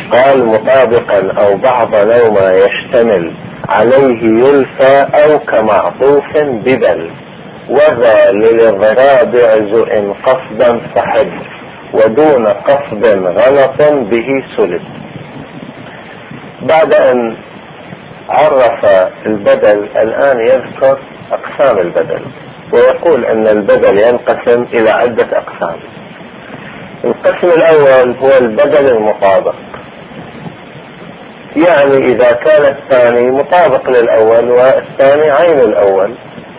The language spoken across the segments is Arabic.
قال مطابقا أو بعضا أو ما يشتمل عليه يلفى أو كمعطوف ببل، وذا للإضراب عزء قصدا فحد، ودون قصد غلط به سلب. بعد أن عرف البدل الآن يذكر أقسام البدل، ويقول أن البدل ينقسم إلى عدة أقسام. القسم الأول هو البدل المطابق، يعني إذا كان الثاني مطابق للأول والثاني عين الأول.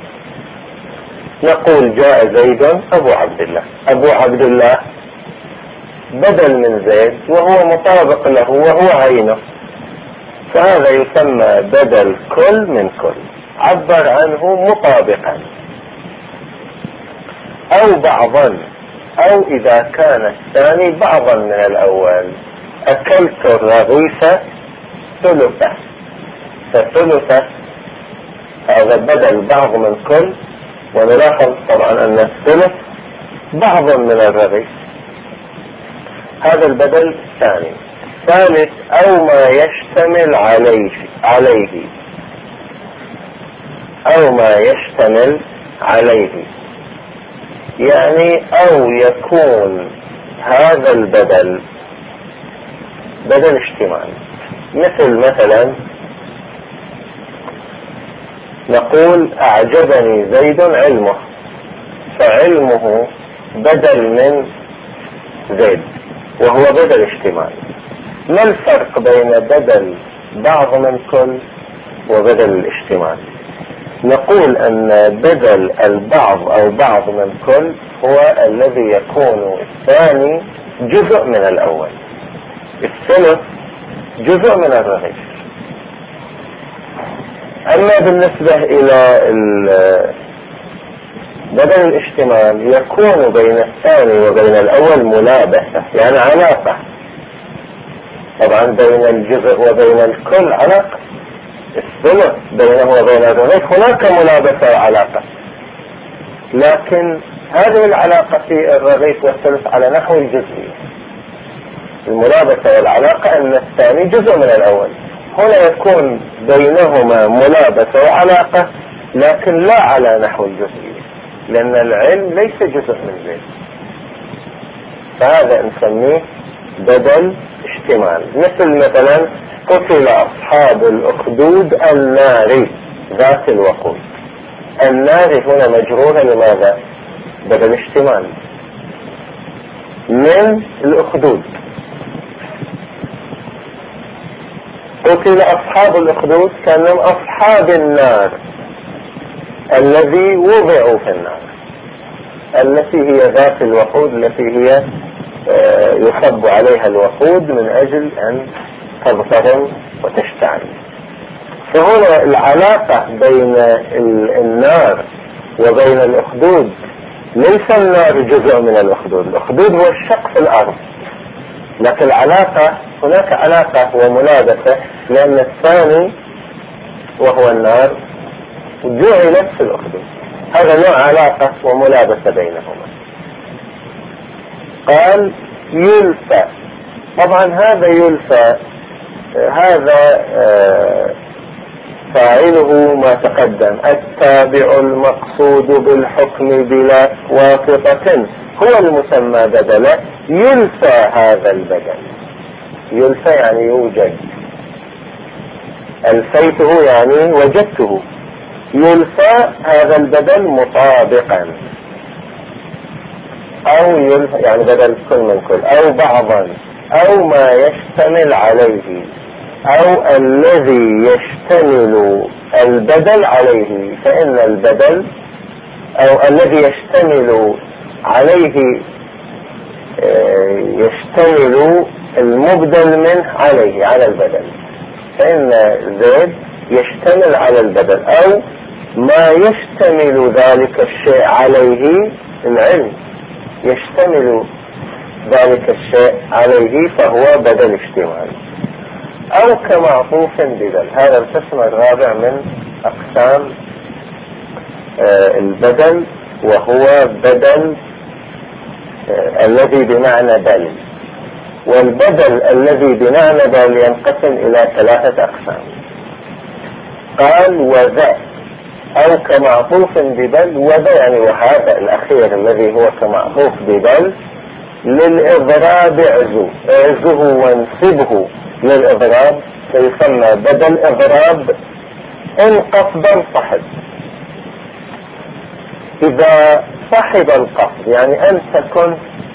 نقول جاء زيد أبو عبد الله، أبو عبد الله بدل من زيد وهو مطابق له وهو عينه، فهذا يسمى بدل كل من كل، عبر عنه مطابقا. أو بعضا، أو إذا كان الثاني بعضا من الأول، أكلت الرغيف ثلثة، فثلثة هذا بدل بعض من كل، ونلاحظ طبعا أن الثلث بعض من الرغيف، هذا البدل الثاني. ثالث أو ما يشتمل عليه أو ما يشتمل عليه، يعني أو يكون هذا البدل بدل اشتمال. مثلا نقول أعجبني زيد علمه، فعلمه بدل من زيد وهو بدل اشتمال. ما الفرق بين بدل بعض من كل وبدل الاشتمال؟ نقول أن بدل البعض أو بعض من كل هو الذي يكون الثاني جزء من الأول، الثلث جزء من الرغيف. أما بالنسبة إلى بدل الاشتمال يكون بين الثاني وبين الأول ملابسة، يعني علاقة. طبعا بين الجزء وبين الكل علاقة، الثلث بينه وبين الرغيف هناك ملابسة وعلاقة، لكن هذه العلاقة في الرغيف والثلث على نحو الجزئي. الملابسة والعلاقة أن الثاني جزء من الأول، هنا يكون بينهما ملابسة وعلاقة لكن لا على نحو الجزئي، لأن العلم ليس جزء من ذلك، فهذا نسميه بدل اشتمال. مثلا قتل أصحاب الأخدود النار ذات الوقود، النار هنا مجرورة لماذا؟ بدل اشتمال من الأخدود. قتل أصحاب الأخدود كانهم أصحاب النار الذي وضعوا في النار، التي هي ذات الوقود، التي هي يصب عليها الوقود من أجل أن تضطرم وتشتعل. فهنا العلاقة بين النار وبين الأخدود، ليس النار جزء من الأخدود، الأخدود هو الشق في الأرض، لكن العلاقة هناك علاقة وملابسة، لأن الثاني وهو النار جعلت في الأخدود، هذا نوع علاقة وملابسة بينهما. قال يلفى، طبعا هذا يلفى هذا فاعله ما تقدم، التابع المقصود بالحكم بلا واسطة هو المسمى بدلا. يلفى هذا البدل، يلفى يعني يوجد، الفيته يعني وجدته، يلفى هذا البدل مطابقا، أو يلفى يعني بدل كل من كل، أو بعضا، أو ما يشتمل عليه، أو الذي يشتمل البدل عليه، فإن البدل أو الذي يشتمل عليه يشتمل المبدل منه عليه على البدل، فإن زيد يشتمل على البدل، أو ما يشتمل ذلك الشيء عليه، العلم يشتمل ذلك الشيء عليه فهو بدل اشتمال، أو كمعطوف بدل. هذا القسم الرابع من أقسام البدل، وهو بدل الذي بمعنى بل، والبدل الذي بمعنى بل ينقسم إلى 3 أقسام. قال وذا أو كمعطوف ببل، وذا يعني وهذا الأخير الذي هو كمعطوف ببل للإضراب اعزه وانصبه للإضراب فيسمى بدل إضراب إن قصدا صحب. إذا صحب القصد يعني أنت كنت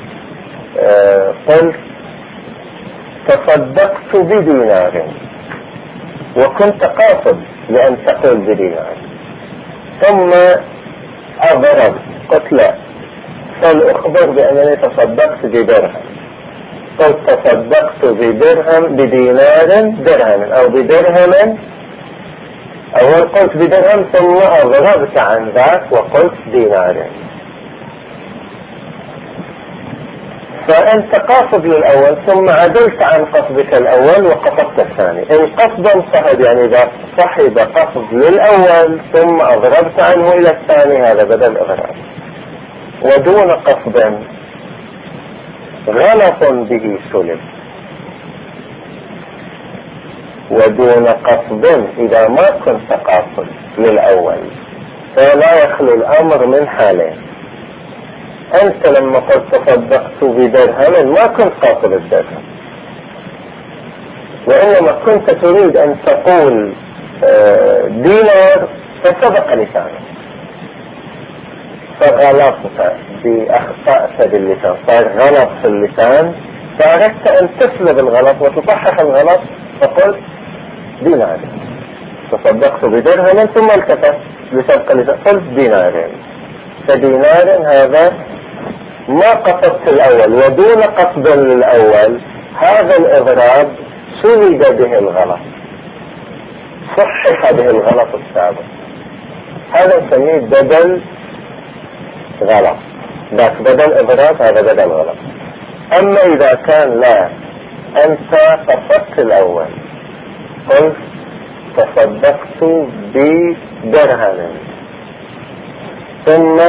قلت تصدقت بدينار وكنت قاصد لأن تقول بدينار، ثم أضرب قلت لا فالأخبر بأنني تصدقت بدرهم، قلت تصدقت بدينار درهم أو بدرهم، أول قلت بدرهم ثم أضربت عن ذاك وقلت دينار، فأنت قاصد للأول ثم عدلت عن قصدك الأول وقصدت الثاني. القصد صحب يعني إذا صحب قصد للأول ثم أضربت عنه إلى الثاني هذا بدل إضراب. ودون قصد غلط به سلب، ودون قصد إذا ما كنت قاصد للأول فلا يخلو الأمر من حالين. أنت لما قلت تصدقت بدرهم ما كنت قاصد الدرهم، وإنما كنت تريد أن تقول دينار فسبق لسانك فغلطت بأخطأت باللسان، صار غلط في اللسان فأردت أن تسلب الغلط وتصحح الغلط فقلت دينار، تصدقت بدرهم ثم التفت لسبق لسان قلت دينار، فدينار هذا ما قصدت الأول ودون قصد للأول هذا الإضراب سلب به الغلط، صحح به الغلط السابق، هذا نسميه بدل غلط، ذاك بدل إضراب هذا بدل غلط. أما إذا كان لا أنت قصدت الأول قلت تصدقت بدرهم ثم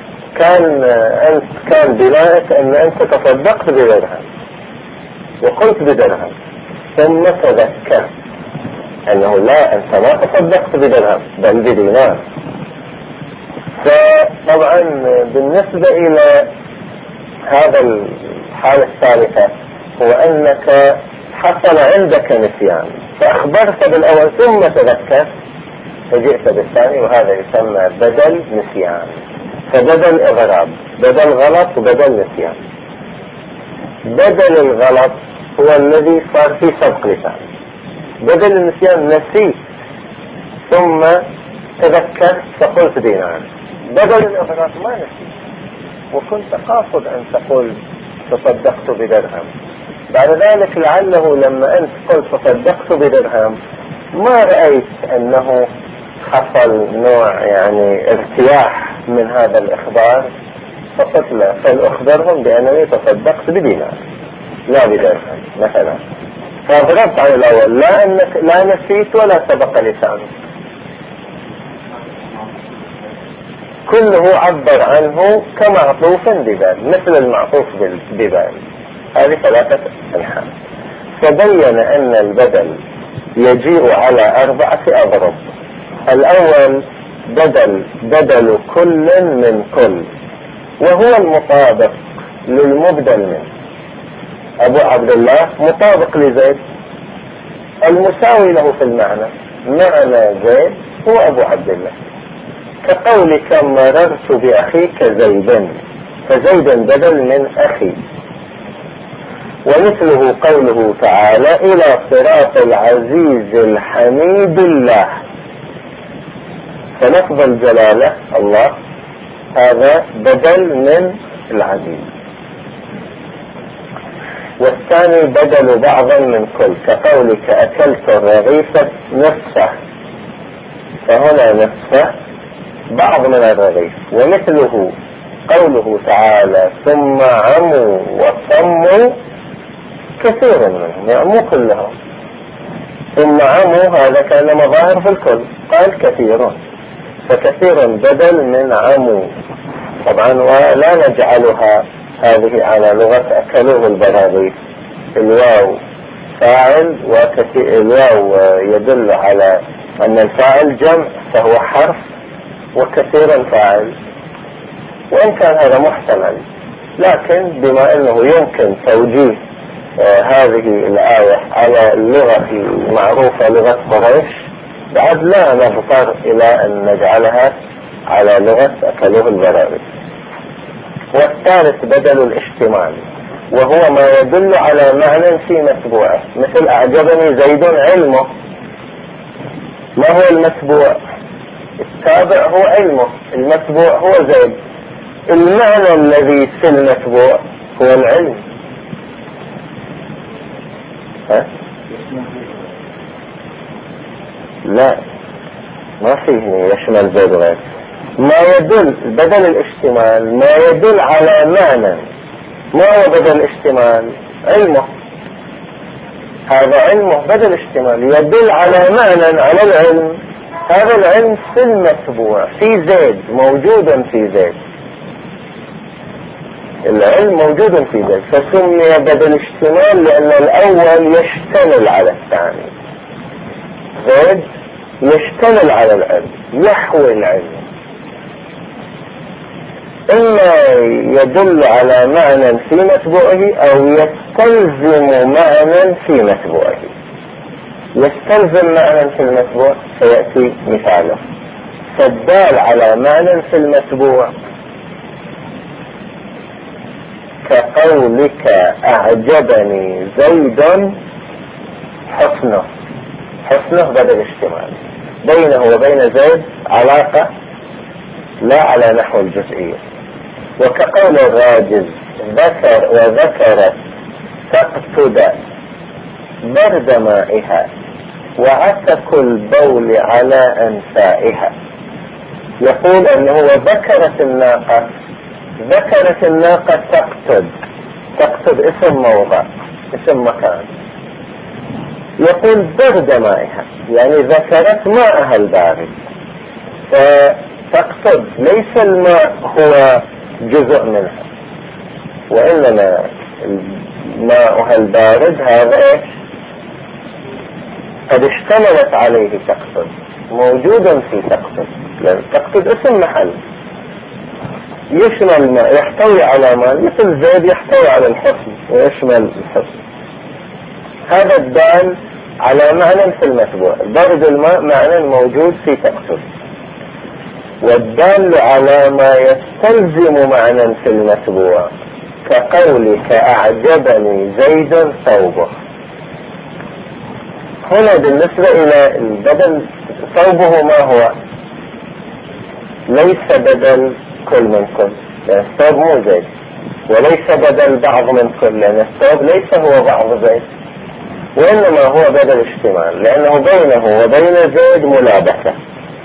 كان بناءك أن أنت تصدقت بدرهم وقلت بدرهم ثم تذكرت أنه لا أنت ما تصدقت بدرهم بل بدينار. فطبعا بالنسبة إلى هذا الحالة الثالثة هو أنك حصل عندك نسيان فأخبرت بالأول ثم تذكرت فجئت بالثاني، وهذا يسمى بدل نسيان. فبدل إضراب بدل غلط وبدل نسيان. بدل الغلط هو الذي صار فيه سبق لسان، بدل النسيان نسيت ثم تذكرت فقلت دينار. بدل الإضراب ما نسيت وكنت قاصد أن تقول تصدقت بدرهم، بعد ذلك لعله لما أنت قلت تصدقت بدرهم ما رأيت أنه حصل نوع يعني ارتياح من هذا الإخبار فقلت لا فلأخبرهم بأنني تصدقت بدينار لا بدرهم مثلا، فضربت على الأول لا نسيت ولا سبق لسانك، كله عبر عنه كمعطوف ببال مثل المعطوف ببال. هذه 3 أنحاء. فبين أن البدل يجيء على 4 أضرب. الأول بدل كل من كل وهو المطابق للمبدل منه. أبو عبد الله مطابق لزيد المساوي له في المعنى، معنى زيد هو أبو عبد الله، كقولك مررت بأخيك زيدا فزيدا بدل من أخي. ومثله قوله تعالى إلى صراط العزيز الحميد الله، فلفظ الجلالة الله هذا بدل من العزيز. والثاني بدل بعضا من كل كقولك أكلت الرغيف نصفه، فهنا نصفه بعض من الرغيف. ومثله قوله تعالى ثم عموا وصموا كثير منهم يعني مو كلهم، ثم عموا هذا كان مظاهر في الكل قال كثيرون، فكثير بدل من عموا طبعا، ولا نجعلها هذه على لغة أكلوه البراغيث الواو فاعل الواو يدل على أن الفاعل جمع فهو حرف، وكثيرا فاعل، وإن كان هذا محتمل، لكن بما أنه يمكن توجيه هذه الآية على اللغة المعروفة لغة قريش، بعد لا نضطر إلى أن نجعلها على لغة أكلوه البراري. والثالث بدل الاشتمال، وهو ما يدل على معنى في متبوعه، مثل أعجبني زيد علمه. ما هو المتبوع؟ التابع هو علمه، المتبوع هو زيد. المعنى الذي في المتبوع هو العلم. لا، ما فيه يشمل زيد غير. ما يدل بدل الاشتمال ما يدل على معنى. ما هو بدل الاشتمال؟ علمه. هذا علمه بدل اشتمال يدل على معنى على العلم. هذا العلم في المتبوع في زيد، موجودا في زيد. العلم موجود في زيد، فسمي بدل اشتمال لأن الأول يشتمل على الثاني. زيد يشتمل على العلم، يحوي العلم. إما يدل على معنى في متبوعه أو يستلزم معنى في متبوعه. يستلزم معنى في المتبوع سيأتي مثاله. فالدال على معنى في المتبوع كقولك أعجبني زيد حسنه. حسنه بدل اشتمال، بينه وبين زيد علاقة لا على نحو الجزئية. وكقول الراجل ذكر وذكرت تقتد برد مائها وعتك البول على أنفائها. يقول أنه وذكرت الناقة. ذكرت الناقة تقتد. تقتد اسم موضع، اسم مكان. يقول برد مائها يعني ذكرت ماءها البارد. فتقتد ليس الماء هو جزء منها، وإنما ماءها البارد هذا ايش؟ قد اشتملت عليه تقتد، موجودا في تقتد، لأن تقتد اسم محل يشمل ما يحتوي على ما، مثل زيد يحتوي على الحسن ويشمل الحسن. هذا الدال على معنى في المتبوع. برد الماء معنى موجود في تقتد. والدال على ما يستلزم معنى في المتبوع كقولك أعجبني زيد ثوبه. هنا بالنسبة إلى البدل ثوبه ما هو؟ ليس بدل كل من كل، لأن الثوب مو زيد، وليس بدل بعض من كل، لأن الثوب ليس هو بعض زيد، وإنما هو بدل اشتمال، لأنه بينه وبين زيد ملابسة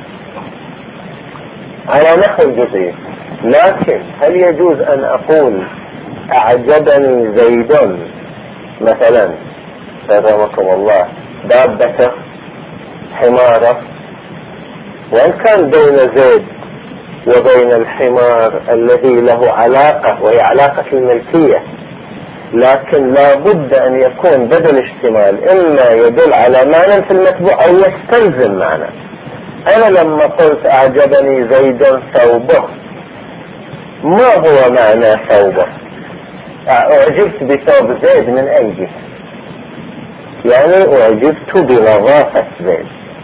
على نحو الجزئي. لكن هل يجوز أن أقول أعجبني زيد مثلا كرمكم الله دابته حمارة، وإن كان بين زيد وبين الحمار الذي له علاقة وهي علاقة الملكية، لكن لا بد أن يكون بدل اشتمال إما يدل على معنى في المتبوع أو يستلزم معنى. أنا لما قلت أعجبني زيد ثوبه، ما هو معنى ثوبه؟ أعجبت بثوب زيد من أي جهة؟ يعني أعجبت بنظافة زيد.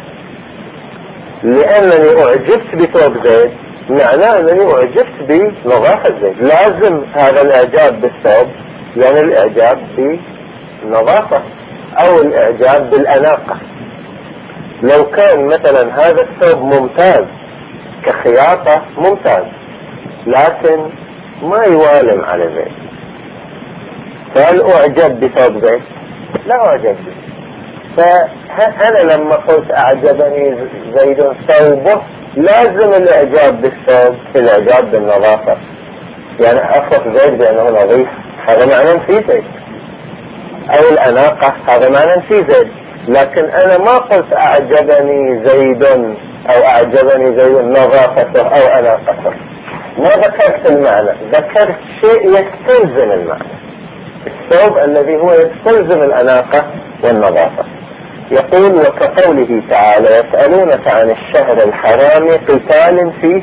لأنني أعجبت بثوب زيد معناه أنني أعجبت بنظافة زيد. لازم هذا الإعجاب بالثوب يعني الإعجاب بالنظافة أو الإعجاب بالأناقة. لو كان مثلا هذا الثوب ممتاز كخياطة ممتاز، لكن ما يوالم على زيد، فهل أعجب بثوب زيد؟ لا أعجب به. فأنا لما قلت أعجبني زيد ثوبه، لازم الإعجاب بالثوب في الإعجاب بالنظافة. يعني أصف زيد بأنه نظيف، هذا معنى في زيد، أو الأناقة هذا معنى في زيد. لكن أنا ما قلت أعجبني زيد أو أعجبني زيد نظافته أو أناقته، ما ذكرت المعنى، ذكرت شيء يستلزم المعنى. الثوب الذي هو يستلزم الأناقة والنظافة. يقول وكقوله تعالى يسألونك عن الشهر الحرام قتال فيه.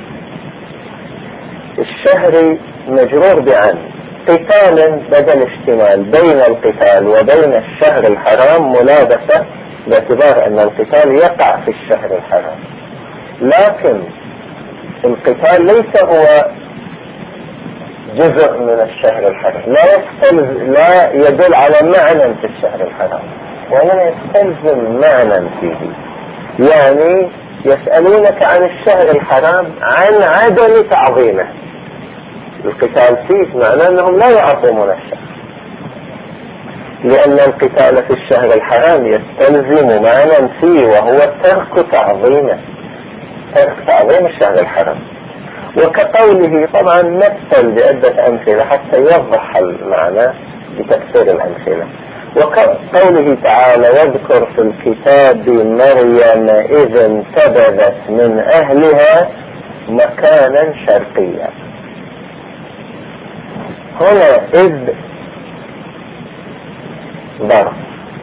الشهر مجرور بعن، قتال بدل اشتمال بين القتال وبين الشهر الحرام ملابسة، باعتبار أن القتال يقع في الشهر الحرام، لكن القتال ليس هو جزء من الشهر الحرام، لا يدل على معنى في الشهر الحرام، وإنما يستلزم معنى فيه. يعني يسألونك عن الشهر الحرام عن عدم تعظيمه. القتال فيه معناه أنهم لا يعظمون الشهر، لأن القتال في الشهر الحرام يستلزم معنى فيه وهو ترك تعظيمه، ترك تعظيم الشهر الحرام. وكقوله طبعا مثل بعدة أمثلة حتى يوضح المعنى بتفسير الأمثلة. وكقوله تعالى واذكر في الكتاب مريم إذ انتبذت من أهلها مكانا شرقيا. هنا إذ ظرف،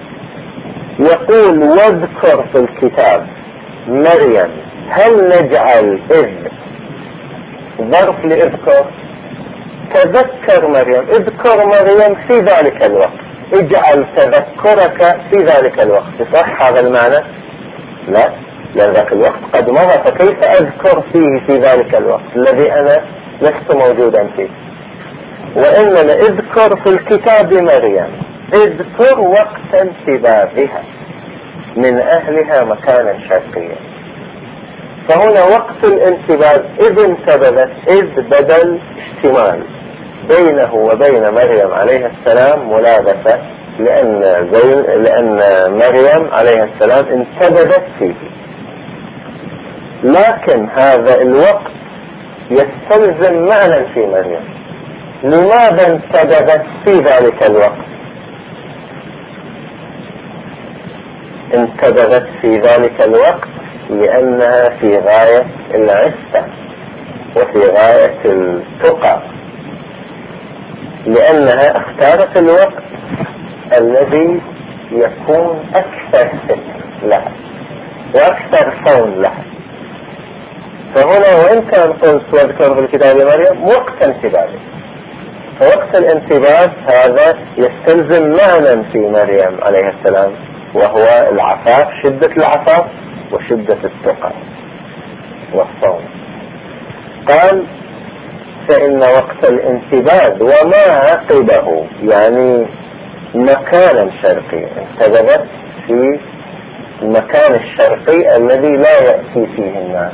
يقول واذكر في الكتاب مريم، هل نجعل إذ ظرف لإذكر؟ تذكر مريم، اذكر مريم في ذلك الوقت، اجعل تذكرك في ذلك الوقت، صح هذا المعنى؟ لا، لأن ذاك الوقت قد مضى، فكيف أذكر فيه في ذلك الوقت الذي أنا لست موجودا فيه؟ وإنما اذكر في الكتاب مريم، اذكر وقت انتباهها من أهلها مكانا شرقيا. فهنا وقت الانتباه إذ انتبذت، إذ بدل اشتمال بينه وبين مريم عليه السلام ملابسة، لأن مريم عليه السلام انتبذت فيه، لكن هذا الوقت يستلزم معنى في مريم. لماذا انتبذت في ذلك الوقت؟ انتبذت في ذلك الوقت لأنها في غاية العفة وفي غاية التقى، لأنها اختارت الوقت الذي يكون أكثر ستر لها وأكثر صون لها. فهنا وإن كان قلت واذكر في الكتاب مريم وقت انتباهه، فوقت الانتباه هذا يستلزم معنى في مريم عليه السلام، وهو العفاف، شدة العفاف وشدة التقى والصوم. قال فإن وقت الانتباه وما عقبه، يعني مكانا شرقيا، انتبهت في المكان الشرقي الذي لا يأتي فيه الناس،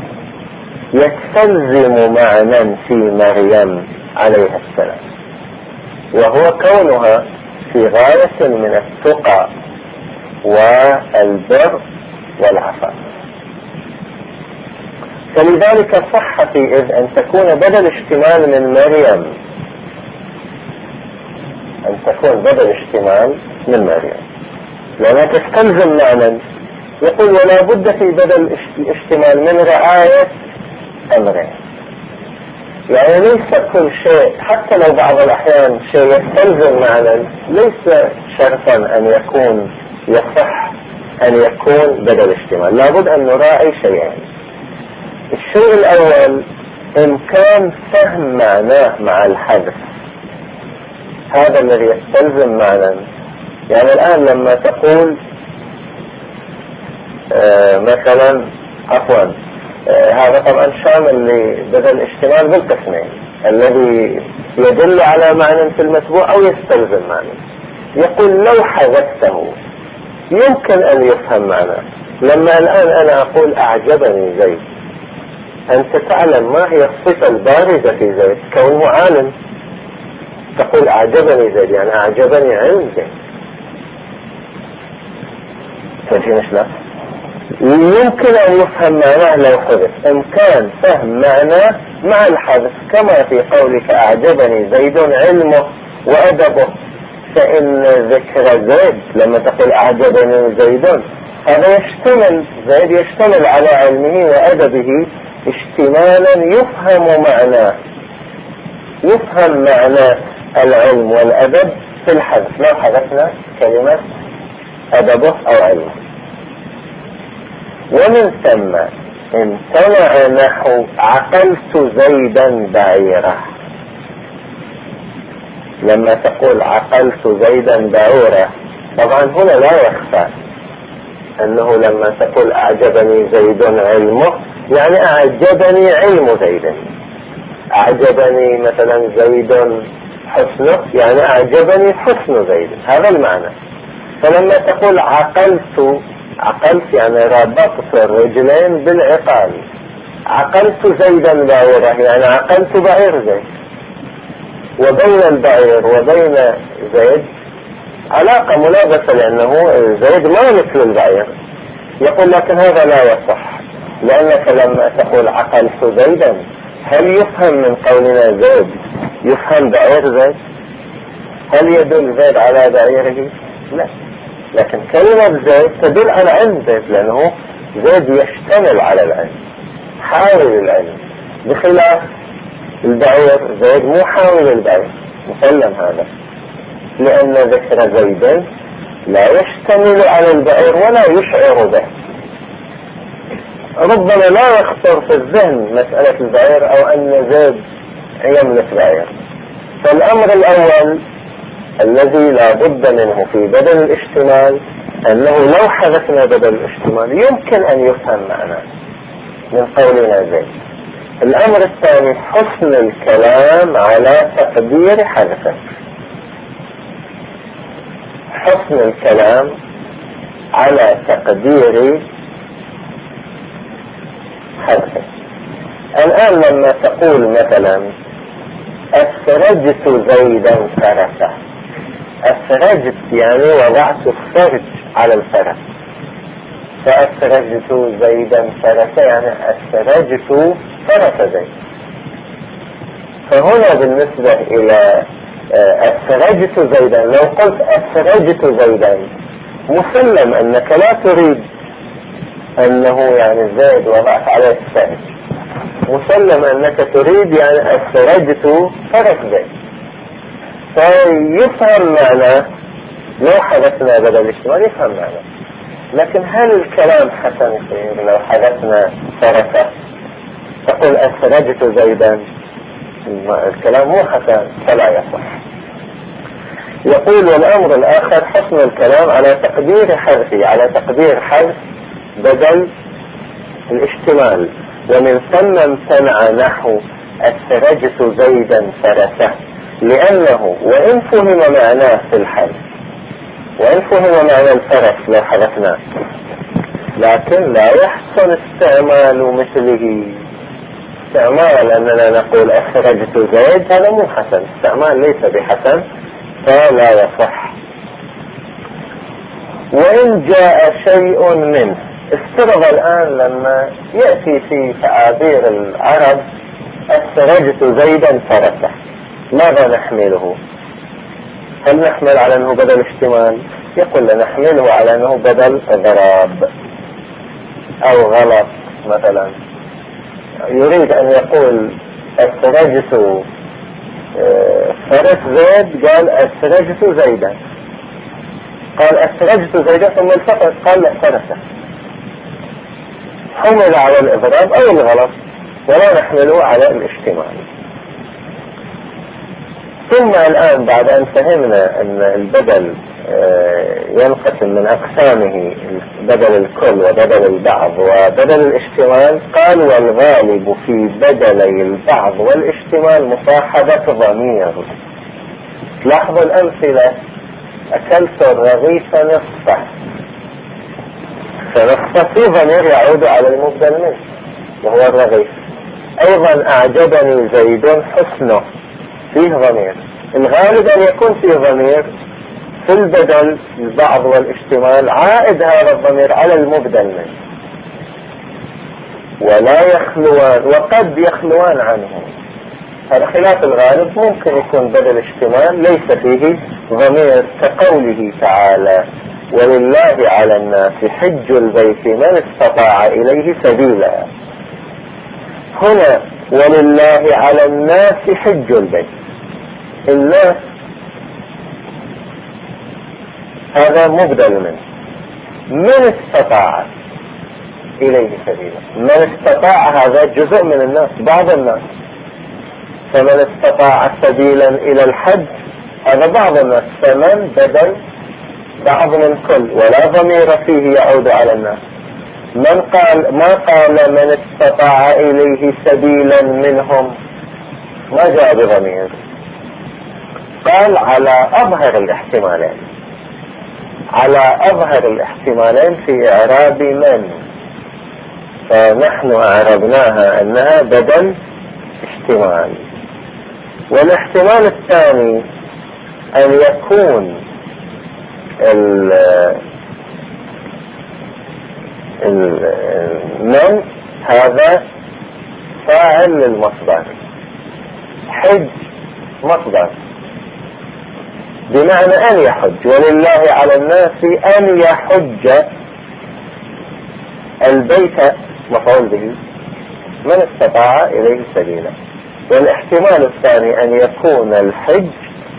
يستلزم معنى في مريم عليه السلام، وهو كونها في غاية من التقى والبر والعفاف. فلذلك صح في إذ أن تكون بدل اشتمال من مريم، أن تكون بدل اشتمال من مريم، لأنها تستلزم معنى. يقول ولا بد في بدل اشتمال من رعاية أمرين، يعني ليس كل شيء، حتى لو بعض الأحيان شيء يستلزم معنى، ليس شرطا أن يكون يصح أن يكون بدل اشتمال، لابد أن نراعي شيئين. الشيء الأول إمكان فهم معناه مع الحذف، هذا الذي يستلزم معنى. يعني الآن لما تقول مثلا عفوا، هذا طبعا شامل لبدل اشتمال بالقسمين، الذي يدل على معنى في المتبوع أو يستلزم معنى. يقول لو حذفته يمكن أن يفهم معناه. لما الآن أنا أقول أعجبني زيد، أنت تعلم ما هي الصفة البارزة في زيد؟ كونه عالم. تقول أعجبني زيد يعني أعجبني علم زيد. تجي شلون؟ يمكن أن يفهم معناه لو حذف، إمكان فهم معناه مع الحذف، كما في قولك أعجبني زيد علمه وأدبه. فإن ذكر زيد لما تقول أعجبني زيد، هذا يشتمل، زيد يشتمل على علمه وأدبه اشتمالا يفهم معناه، يفهم معنى العلم والأدب في الحذف لو حذفنا كلمة أدبه أو علمه. ومن ثم امتنع نحو عقلت زيدا بعيره. لما تقول عقلت زيدا بعيره طبعا هنا لا يخفى انه لما تقول اعجبني زيد علمه يعني اعجبني علم زيد، اعجبني مثلا زيد حسنه يعني اعجبني حسن زيد، هذا المعنى. فلما تقول عقلت يعني ربطت الرجلين بالعقال، عقلت زيدا بعيره يعني عقلت بعير زيد، وبين البعير وبين زيد علاقة ملابسة لأنه زيد ما مثل البعير. يقول لكن هذا لا يصح، لأنك لما تقول عقلت زيدا هل يفهم من قولنا زيد يفهم بعير زيد؟ هل يدل زيد على بعيره؟ لا، لكن كلمة زيد تدل على علم زيد، لأنه زيد يشتمل على العلم، حاول العلم، بخلاف البعير زيد مو حاول البعير، مسلم هذا، لأن ذكر زيد لا يشتمل على البعير ولا يشعر به. ربما لا يخطر في الذهن مسألة البعير أو أن زيد يملك بعير. فالأمر الأول الذي لا بد منه في بدل الاشتمال أنه لو حذفنا بدل الاشتمال يمكن أن يفهم معناه من قولنا زيد. الأمر الثاني حسن الكلام على تقدير حذفه، حسن الكلام على تقدير حذفه. الآن لما تقول مثلا أسرجت زيدا فرسه، أسرجت يعني وضعت السرج على الفرس، فأسرجت زيدا فرسه يعني أسرجت فرس زيد. فهنا بالنسبة إلى أسرجت زيدا، لو قلت أسرجت زيدا مسلم أنك لا تريد أنه يعني زيد وضعت عليه السرج، مسلم أنك تريد يعني أسرجت فرس زيد، فيفهم معنى لو حدثنا بدل الاشتمال يفهم معنى. لكن هل الكلام حسن يصير لو حدثنا فرسه تقول أسرجت زيدا؟ الكلام مو حسن فلا يصح. يقول والأمر الآخر حسن الكلام على تقدير حذفه، على تقدير حذف بدل الاشتمال. ومن ثم امتنع نحو أسرجت زيدا فرسه، لأنه وإن فهم معناه في الحذف وإن فهم معنى الفرس لو حذفناه لكن لا يحسن استعمال مثله. استعمال أننا نقول أسرجت زيد هذا مو حسن، استعمال ليس بحسن فلا يصح. وإن جاء شيء منه، افترض الآن لما يأتي في تعابير العرب أسرجت زيدا فرسه، ماذا نحمله؟ هل نحمل على أنه بدل اشتمال؟ يقول نحمله على أنه بدل إضراب أو غلط. مثلا يريد أن يقول أسرجت فرس زيد، قال أسرجت زيدا، قال أسرجت زيدا ثم التقط قال له فرسه، حمل على الإضراب أو الغلط ولا نحمله على الاشتمال. ثم الآن بعد أن فهمنا أن البدل ينقسم من أقسامه بدل الكل وبدل البعض وبدل الاشتمال، قال والغالب في بدلي البعض والاشتمال مصاحبة ضمير. لاحظوا الأمثلة، أكلت الرغيف نصفه، فنصفه في ضمير يعود على المبدل منه وهو الرغيف. أيضا أعجبني زيد حسنه فيه ضمير، الغالب أن يكون فيه ضمير في البدل البعض والاشتمال عائد هذا الضمير على المبدل منه، ولا يخلوان وقد يخلوان عنه. هذا خلاف الغالب، ممكن يكون بدل اشتمال ليس فيه ضمير كقوله تعالى ولله على الناس حج البيت من استطاع إليه سبيلا. هنا ولله على الناس حج البيت، الناس هذا مبدل منه. من استطاع إليه سبيلا، من استطاع هذا جزء من الناس، بعض الناس. فمن استطاع سبيلا إلى الحج هذا بعض الناس، فمن بدل بعض من كل، ولا ضمير فيه يعود على الناس. من قال ما قال من استطاع إليه سبيلا منهم، ما جاء بضمير، قال على أظهر الاحتمالين، على أظهر الاحتمالين في إعراب من، فنحن أعربناها أنها بدل احتمال. والاحتمال الثاني أن يكون من هذا فاعل للمصدر، حج مصدر بمعنى أن يحج، ولله على الناس أن يحج البيت مفعول به، من استطاع إليه سبيلا. والاحتمال الثاني أن يكون الحج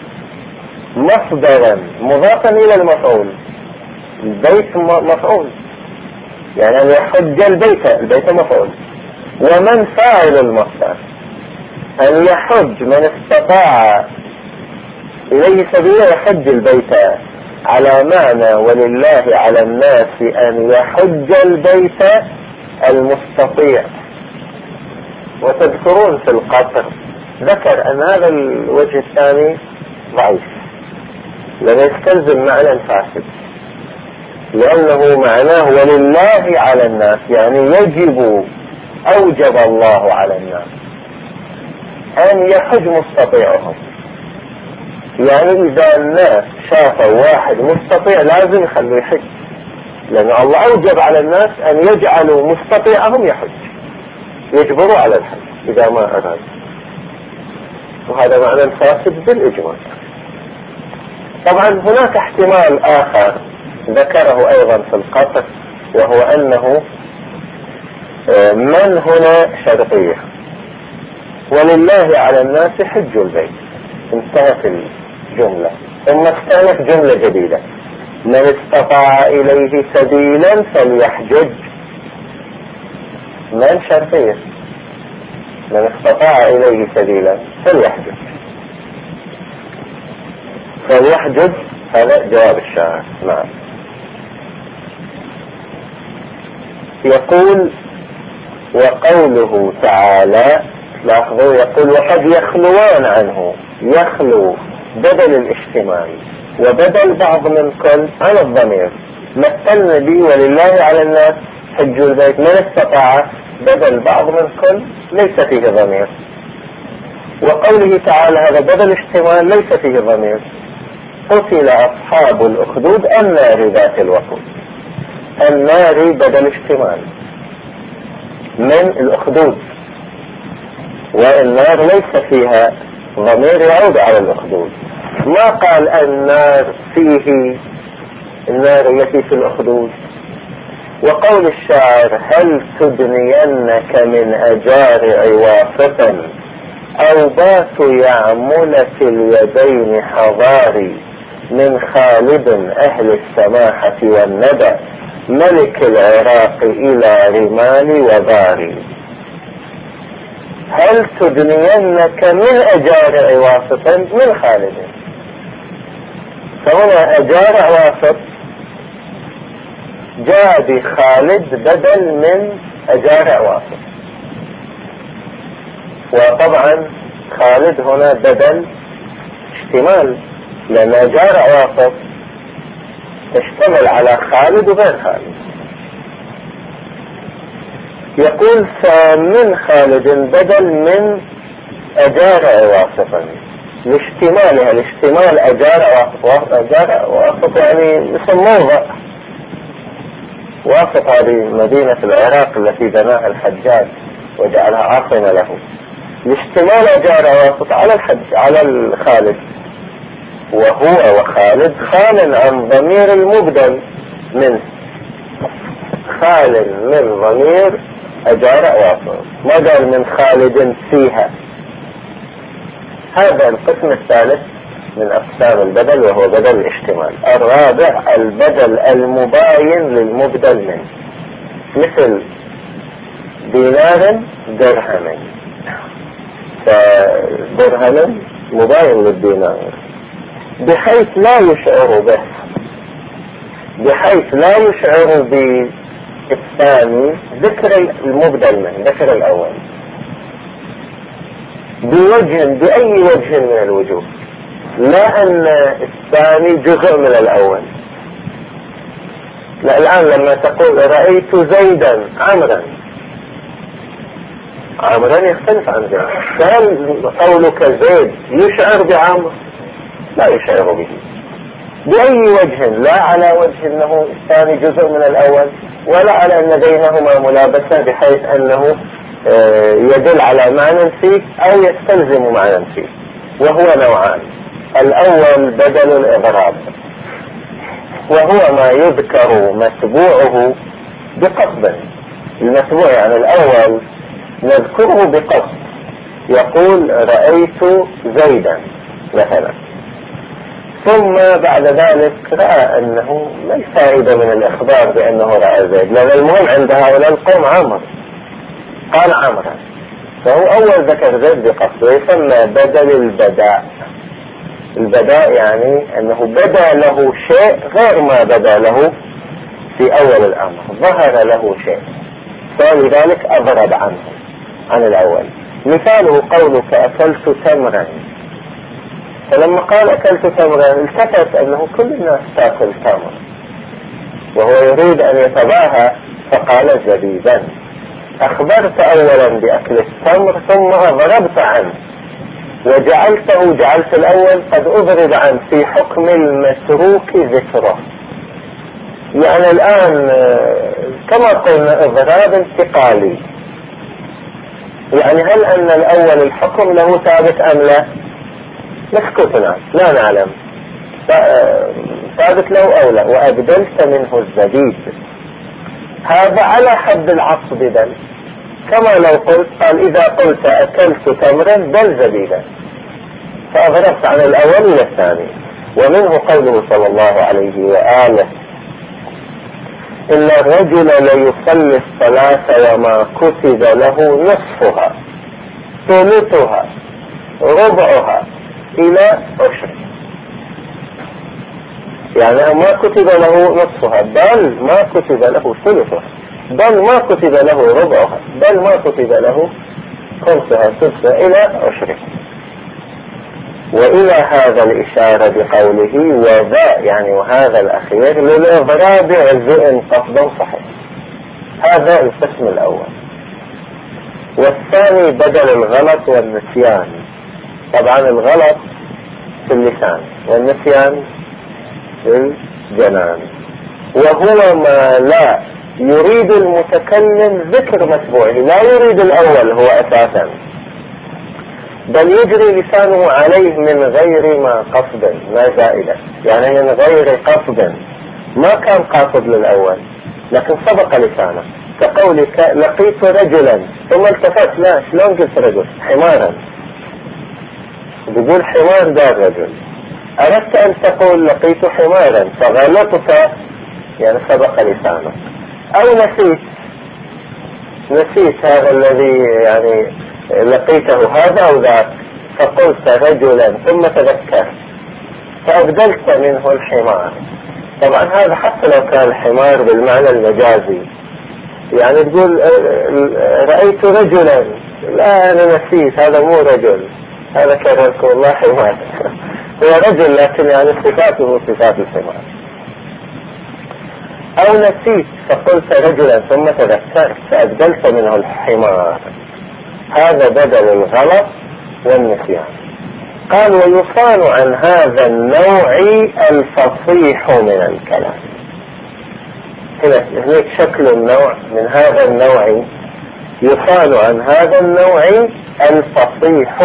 مصدرا مضافا إلى المفعول، البيت مفعول، يعني أن يحج البيت مفعول، ومن فاعل المصدر، أن يحج من استطاع إليه سبيلا يحج البيت، على معنى ولله على الناس أن يحج البيت المستطيع. وتذكرون في القطر ذكر أن هذا الوجه الثاني ضعيف، لأنه يستلزم معنى فاسد، لأنه معناه ولله على الناس، يعني يجب، أوجب الله على الناس أن يحج مستطيعهم. يعني إذا الناس شافوا واحد مستطيع لازم يخلوا يحج، لأن الله أوجب على الناس أن يجعلوا مستطيعهم يحج، يجبروا على الحج إذا ما أراد. وهذا معنى فاسد بالإجماع. طبعا هناك احتمال آخر ذكره أيضا في القطع، وهو أنه من هنا شرطية، ولله على الناس حج البيت، انتهت الجملة، ثم استأنف جملة جديدة، من استطاع إليه سبيلا فليحجج. من شرطية، من استطاع إليه سبيلا فليحجج، فليحجج هذا جواب الشاعر. نعم. يقول وقوله تعالى، لاحظوا يقول وقد يخلوان عنه، يخلو بدل الاشتمال وبدل بعض من كل على الضمير، مثلنا بي ولله على الناس حج البيت، من استطاع بدل بعض من كل ليس فيه ضمير. وقوله تعالى هذا بدل اشتمال ليس فيه ضمير، قتل أصحاب الأخدود النار ذات الوقود، النار بدل اشتمال من الأخدود، والنار ليس فيها ضمير يعود على الأخدود. ما قال النار فيه النار التي في الأخدود. وقول الشاعر هل تدنينك من أجارع واسطا أو بات يعملة اليدين حضاري، من خالد أهل السماحة والندى ملك العراق إلى رمال وباري. هل تدنينك من أجارع واسطا من خالد، فهنا أجارع واسط جاء بخالد بدل من أجارع واسط، وطبعا خالد هنا بدل اشتمال، لأن أجارع واسط تشتمل على خالد وغير خالد. يقول فمن خالد بدل من أجارع واسطا لاشتمالها، الاشتمال أجارع واسط، أجارع واسط يعني مثل موضع واسط، هذه مدينة العراق التي بناها الحجاج وجعلها عاصمة له. الاشتمال أجارع واسط على الحج على الخالد، وهو وخالد خال عن ضمير المبدل منه، خال من ضمير أجارع واسط، ما قال من خالد فيها. هذا القسم الثالث من أقسام البدل وهو بدل الاشتمال. الرابع البدل المباين للمبدل منه، مثل دينار درهم، فدرهم مباين للدينار بحيث لا يشعر به، بحيث لا يشعر بالثاني ذكر المبدل منه، ذكر الأول بأي وجه من الوجوه، لا أن الثاني جزء من الأول. لا، الآن لما تقول رأيت زيدا عمرا، عمرا يختلف عن زيد. فهل قولك زيد يشعر بعمر؟ لا يشعر به بأي وجه، لا على وجه أنه الثاني جزء من الأول، ولا على أن بينهما ملابسة بحيث أنه يدل على معنى فيه أو يستلزم معنى فيه. وهو نوعان: الأول بدل الإضراب، وهو ما يذكر متبوعه بقصد. المتبوع يعني الأول نذكره بقصد، يقول رأيت زيدا مثلا، ثم بعد ذلك رأى أنه ما الفائدة من الإخبار بأنه رأى زيد، لأن المهم عند هؤلاء القوم عمر، قال عمرا، فهو أول ذكر زيد بقصد، ويسمى بدل البداء. البداء يعني أنه بدا له شيء غير ما بدا له في أول الأمر، ظهر له شيء، فلذلك أضرب عنه عن الأول. مثاله قولك أكلت تمرا، فلما قال أكلت تمرا التفت أنه كل الناس تأكل تمر، وهو يريد أن يتباهى فقال زبيبا. أخبرت أولا بأكل التمر ثم أضربت عنه، جعلت الأول قد أضرب عنه في حكم المتروك ذكره. يعني الآن كما قلنا إضراب انتقالي، يعني هل أن الأول الحكم له ثابت أم لا؟ مسكوتنا لا نعلم، ثابت له أو لا. وأبدلت منه الزبيب، هذا على حد العطف بدل، كما لو قلت قال إذا قلت أكلت تمرا بل زبيبا، فأضربت عن الأول إلى الثاني. ومنه قوله صلى الله عليه وآله إن الرجل ليصلي الصلاة وما كتب له نصفها ثلثها ربعها إلى عشر، يعني ما كتب له نصفها بل ما كتب له ثلثها، بل ما كتب له ربعها، بل ما كتب له خمسها سدسها إلى عشر. وإلى هذا الإشارة بقوله وذا، يعني وهذا الأخير للإضراب عزء قصدا صحيح. هذا القسم الأول. والثاني بدل الغلط والنسيان. طبعا الغلط في اللسان والنسيان في الجنان، وهو ما لا يريد المتكلم ذكر متبوعه، لا يريد الأول هو أساسا، بل يجري لسانه عليه من غير ما قصد، ما زائدة، يعني من غير قصد، ما كان قاصد للأول لكن سبق لسانه، كقولك لقيت رجلا ثم التفت، لا شلون قلت رجل؟ حمارا، بيقول حمار ده رجل. أردت أن تقول لقيت حمارا فغلطت، يعني سبق لسانه. أو نسيت هذا الذي يعني لقيته هذا أو ذاك، فقلت رجلا ثم تذكرت فأبدلت منه الحمار. طبعا هذا حتى لو كان الحمار بالمعنى المجازي، يعني تقول رأيت رجلا، لا أنا نسيت هذا مو رجل، هذا كررك والله حمار هو رجل لكن يعني صفاته صفات الحمار. أو نسيت فقلت رجلا ثم تذكرت فأبدلت منه الحمار، هذا بدل الغلط والنسيان. قال ويصان عن هذا النوع الفصيح من الكلام. هناك شكل النوع من هذا النوع، يصان عن هذا النوع الفصيح،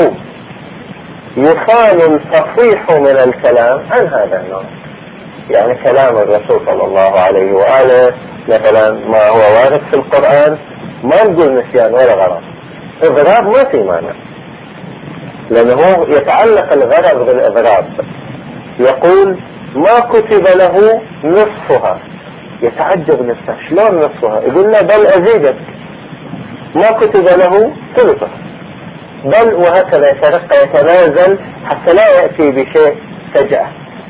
يصان الفصيح من الكلام عن هذا النوع، يعني كلام الرسول صلى الله عليه وآله مثلا ما هو وارد في القرآن ما نقول نسيان ولا غلط، إضراب ما في معنى، لأنه يتعلق الغرض بالإضراب، يقول ما كتب له نصفها. يتعجب الإنسان شلون نصفها؟ يقول لا بل أزيدك، ما كتب له ثلثها، بل وهكذا يترقى يتنازل حتى لا يأتي بشيء فجأة.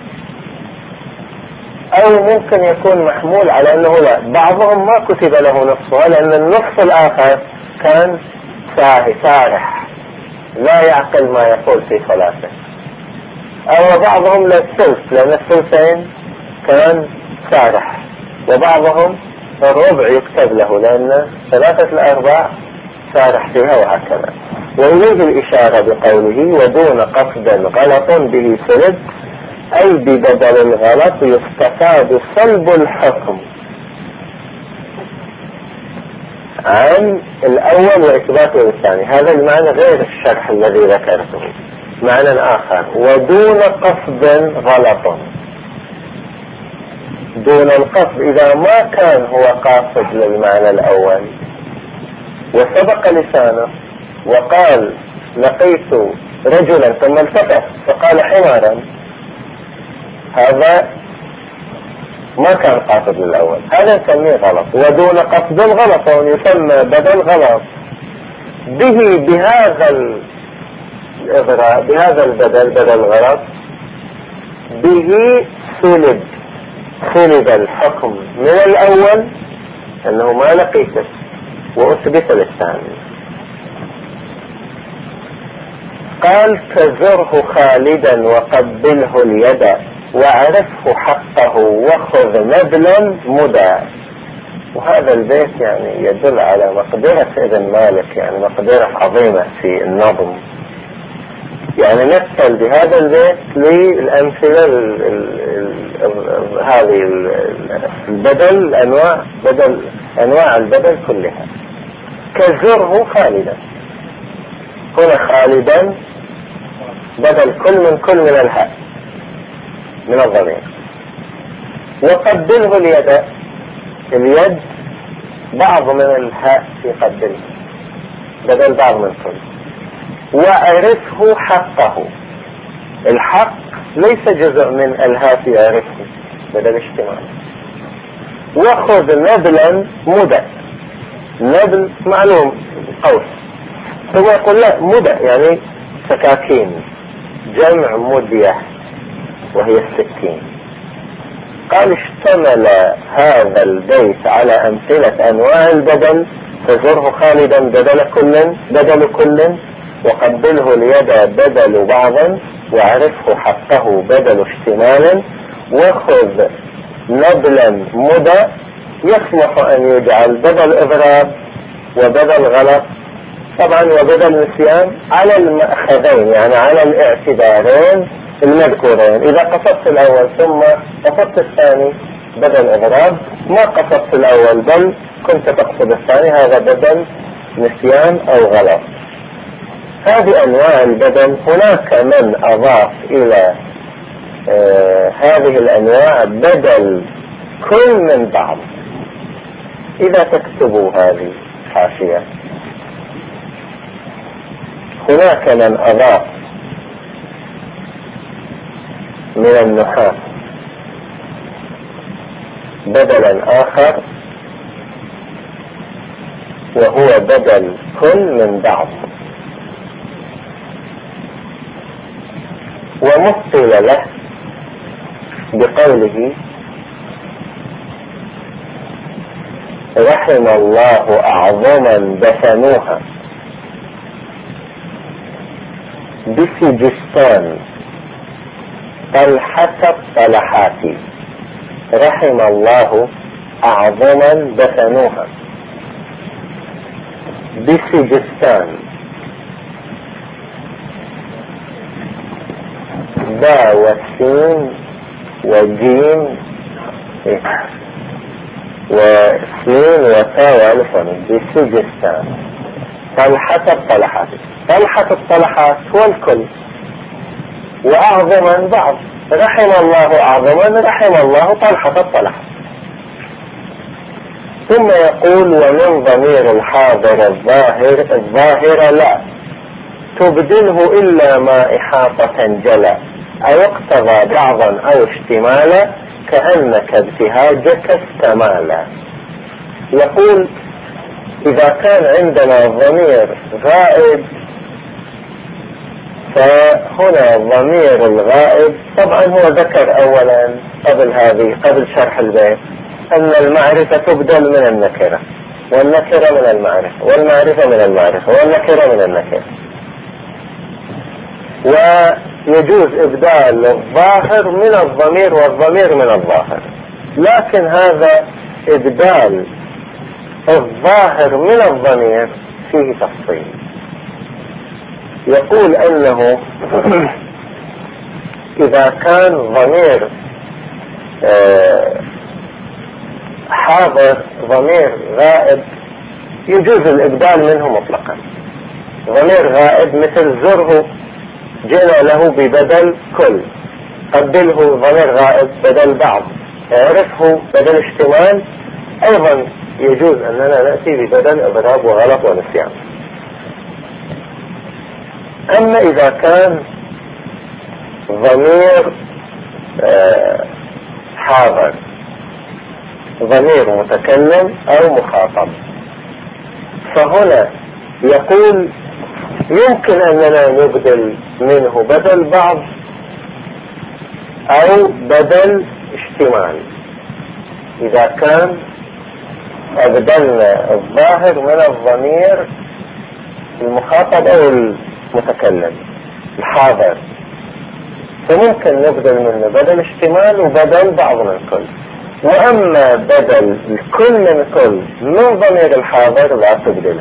أو ممكن يكون محمول على أنه لا، بعضهم ما كتب له نصفها لأن النصف الآخر كان سارح لا يعقل ما يقول في صلاته، أو بعضهم للثلث لأن الثلثين كان سارح، وبعضهم الربع يكتب له لأن 3/4 سارح فيها وهكذا. ويريد الإشارة بقوله ودون قصد غلط به سلب، أي ببدل الغلط يستفاد سلب الحكم عن الأول وإثباته الثاني. هذا المعنى غير الشرح الذي ذكرته، معنى آخر ودون قصد غلط. دون القصد إذا ما كان هو قاصد للمعنى الأول وسبق لسانه وقال لقيت رجلا ثم التفت فقال حمارا، هذا ما كان قاصد للأول، هذا نسميه غلط. ودون قصد غلط يسمى بدل غلط به بهذا البدل بدل غلط به سلب الحكم من الأول أنه ما لقيته وأثبت للثاني. قال كزره خالدا وقبله اليد واعرفه حقه وخذ نبلا مدى. وهذا البيت يعني يدل على مقدرة ابن مالك، يعني مقدرة عظيمة في النظم. يعني مثل بهذا البيت للأمثلة هذه البدل أنواع البدل كلها. كزره خالدا، هنا خالدا بدل كل من الهاء من الضمير. وقبله اليد بعض من الهاء في قبله بدل بعض من كل. وأعرفه حقه، الحق ليس جزء من الهاء في أعرفه بدل اجتماع. وخذ نبلا مدى، نبل معلوم قوس، ثم يقول لا مدى يعني سكاكين، جمع مدية وهي السكين. قال اشتمل هذا البيت على أمثلة أنواع البدل، فزره خالدا بدل كل وقبله اليد بدل بعض واعرفه حقه بدل اشتمال وخذ نبلا مدى. يصلح أن يجعل بدل إضراب وبدل غلط طبعا وبدل نسيان على المأخذين، يعني على الاعتبارين المذكورين. إذا قصدت الأول ثم قصدت الثاني بدل إضراب، ما قصدت الأول بل كنت تقصد الثاني، هذا بدل نسيان أو غلط. هذه أنواع البدل. هناك من أضاف إلى هذه الأنواع بدل كل من بعض. إذا تكتبوا هذه حاشية، هناك من أضاف من النحاة بدلا آخر وهو بدل كل من بعض، ومثل له بقوله رحم الله أعظما دفنوها بسجستان طلحة الطلحات. رحم الله أعظما دفنوها بسجستان، باء والسين وجيم وسين وتاء والف بسجستان. طلحة الطلحات، طلحة الطلحات هو الكل وأعظما بعض. رحم الله أعظما، رحم الله طلحة الطلحات. ثم يقول ومن ضمير الحاضر الظاهر لا تبدله إلا ما إحاطة جلى. أو اقتضى بعضا أو اشتمالا كأنك ابتهاجك استمالا. يقول إذا كان عندنا ضمير غائب، فهنا الضمير الغائب طبعا هو ذكر أولا قبل شرح البيت أن المعرفة تبدل من النكرة، والنكرة من المعرفة، والمعرفة من المعرفة، والنكرة من النكرة، ويجوز إبدال الظاهر من الضمير والضمير من الظاهر. لكن هذا إبدال الظاهر من الضمير فيه تفصيل. يقول أنه إذا كان ضمير حاضر ضمير غائب يجوز الإبدال منه مطلقا. ضمير غائب مثل زره جئنا له ببدل كل، قبله ضمير غائب بدل بعض، اعرفه بدل اشتمال، أيضا يجوز أننا نأتي ببدل اضراب وغلط ونسيان. أما إذا كان ضمير حاضر ضمير متكلم أو مخاطب، فهنا يقول يمكن أننا نبدل منه بدل بعض أو بدل اشتمال. إذا كان أبدلنا الظاهر من الضمير المخاطب أو المتكلم الحاضر، فممكن نبدل منه بدل اشتمال وبدل بعض من كل. وأما بدل الكل من كل من ضمير الحاضر لا تبدله،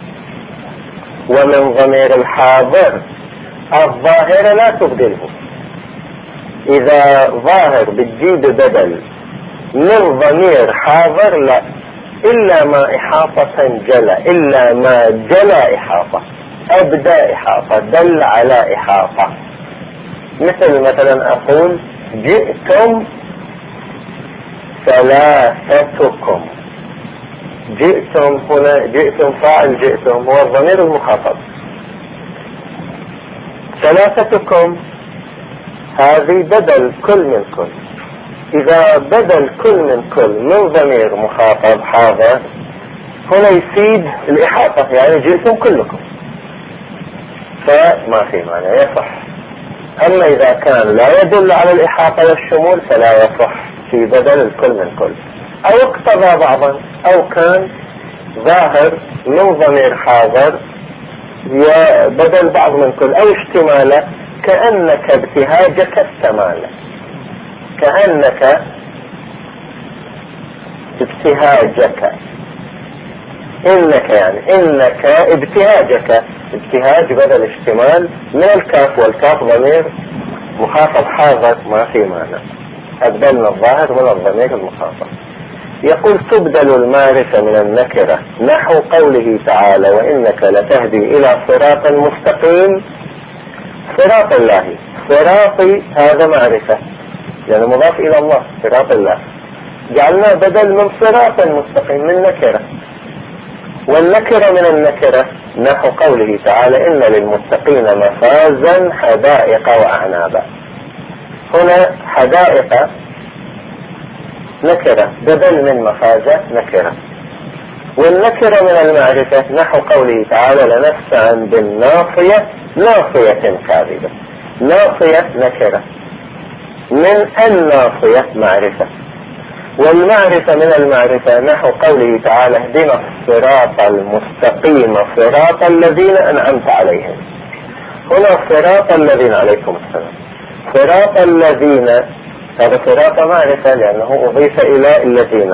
ومن ضمير الحاضر الظاهر لا تبدله. إذا ظاهر بتجيب بدل من ضمير حاضر لا، إلا ما إحاطة جلى، إلا ما جلى إحاطة، أبدى إحاطة، دل على إحاطة. مثلا أقول جئتم ثلاثتكم. جئتم هنا جئتم فاعل جئتم هو الضمير المخاطب، ثلاثتكم هذه بدل كل من كل. إذا بدل كل من كل من ضمير مخاطب حاضر هنا يفيد الإحاطة، يعني جئتم كلكم، فما في معنى يصح. أما إذا كان لا يدل على الإحاطة والشمول فلا يصح في بدل الكل من كل، أو اقتضى بعضا، أو كان ظاهر من ضمير حاضر بدل بعض من كل، أو اشتماله كأنك ابتهاجك استماله، كأنك ابتهاجك، إنك يعني إنك ابتهاجك، ابتهاج بدل اشتمال من الكاف، والكاف ضمير مخاطب حاضر ما في معنى، أبدلنا الظاهر من الضمير المخاطب. يقول تبدل المعرفة من النكرة نحو قوله تعالى وإنك لتهدي إلى صراط مستقيم. صراط الله، صراطي هذا معرفة يعني مضاف إلى الله، صراط الله جعلناه بدل من صراط مستقيم من نكرة، والنكرة من النكرة نحو قوله تعالى إن للمتقين مفازا حدائق وأعنابا. هنا حدائق نكرة بدل من مفازة نكرة، والنكرة من المعرفة نحو قوله تعالى لنسعا بالناصية ناصية كاذبة. ناصية نكرة، من الناصية معرفة، والمعرفة من المعرفة نحو قوله تعالى اهدنا الصراط المستقيم صراط الذين أنعمت عليهم. هنا صراط الذين عليكم السلام، صراط الذين هذا صراط معرفة لأنه أضيف إلى الذين.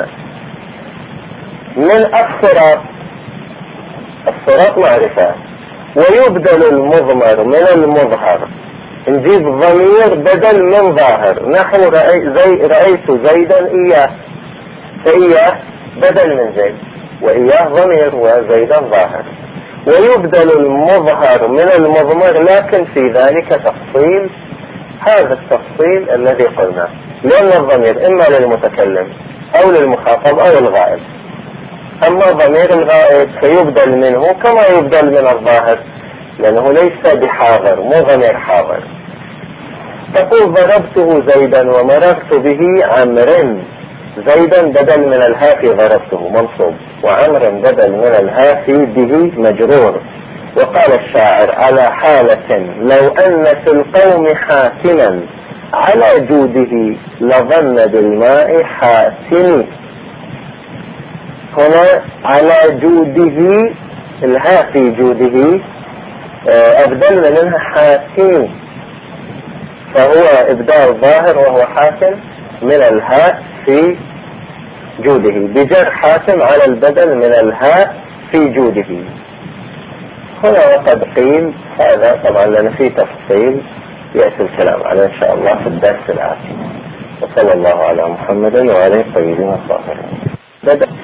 من الصراط، الصراط معرفة، ويبدل المضمر من المظهر، نجيب ضمير بدل من ظاهر نحو رأيت زيدا إياه، فإياه بدل من زيد، وإياه ضمير وزيدا ظاهر. ويبدل المظهر من المضمر، لكن في ذلك تفصيل، هذا التفصيل الذي قلنا، لأن الضمير إما للمتكلم أو للمخاطب أو الغائب. أما ضمير الغائب فيبدل منه كما يبدل من الظاهر، لأنه ليس بحاضر، مو ضمير حاضر. تقول ضربته زيدا ومررت به عمر. زيدا بدل من الهاء في ضربته منصوب، وعمر بدل من الهاء في به مجرور. وقال الشاعر على حالة لو أن في القوم حاكما على جوده لظن بالماء حاسم. هنا على جوده الهاء في جوده أبدلنا منها حاسم، فهو إبدال ظاهر وهو حاسم من الهاء في جوده بجر حاسم على البدل من الهاء في جوده. هنا وقد قيل هذا طبعا لنا فيه تفصيل يأتي الكلام عليه إن شاء الله في الدرس الآتي. وصلى الله على محمد وعلى آله الطيبين الطاهرين.